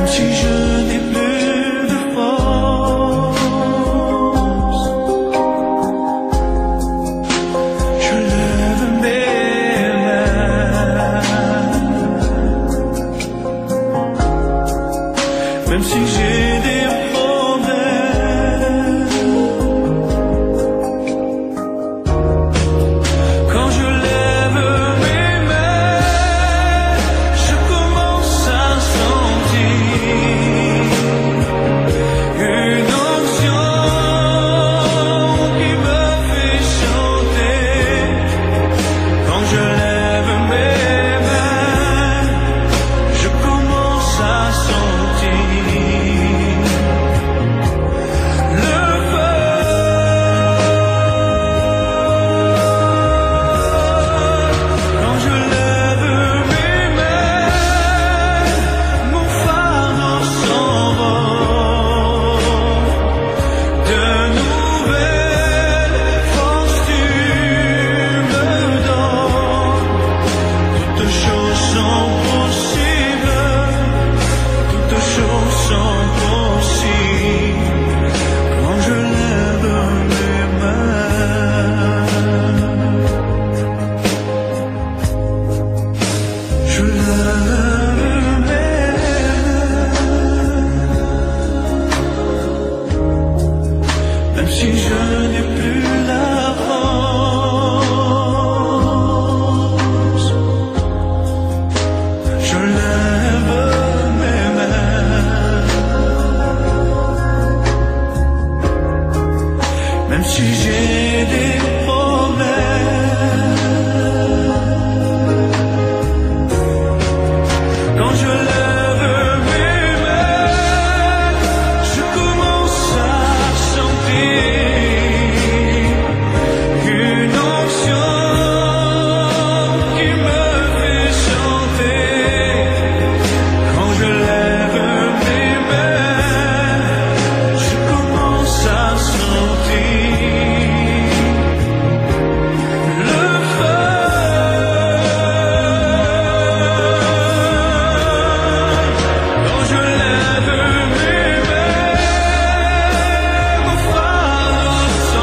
même si je n'ai plus de force, je lève mes mains, même si j'ai des problèmes. Quand je lève mes mains, je commence à sentir une onction qui me fait chanter. Quand je lève mes mains, je commence à sentir le feu. Quand je lève mes mains, mon fardeau s'envole. De nouvelles forces tu me donnes. Toutes choses sont possibles, toutes choses sont possibles quand je lève mes mains. Je lève mes mains, même si je n'ai plus la force. Je lève mes mains, même si j'ai des problèmes. Quand je lève mes mains, je commence à sentir une onction qui me fait chanter. Quand je lève mes mains, je commence à sentir le feu. Quand je lève mes mains, mon fardeau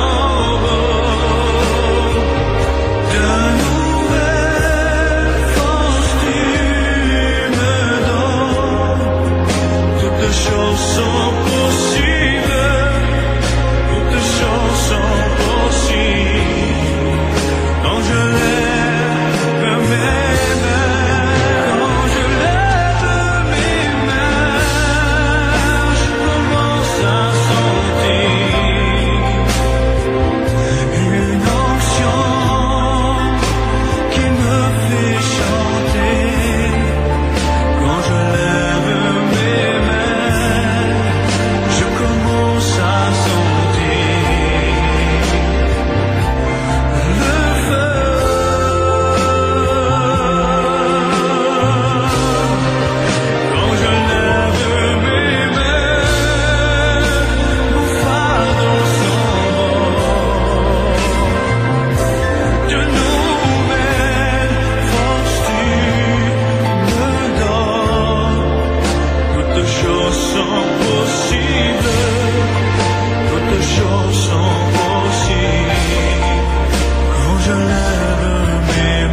s'envole. De nouvelles forces tu me donnes. Toutes choses sont possibles, toutes choses sont possibles quand je lève mes mains. Quand je lève mes mains, je commence à sentir une onction qui me fait chanter. Quand je lève mes mains, je commence à sentir le feu. Quand je lève mes mains, mon fardeau s'envole. De nouvelles forces tu me donnes. Toutes choses sont possibles, toutes choses sont possibles quand je lève mes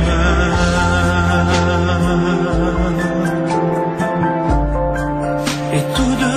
mains. Et tout de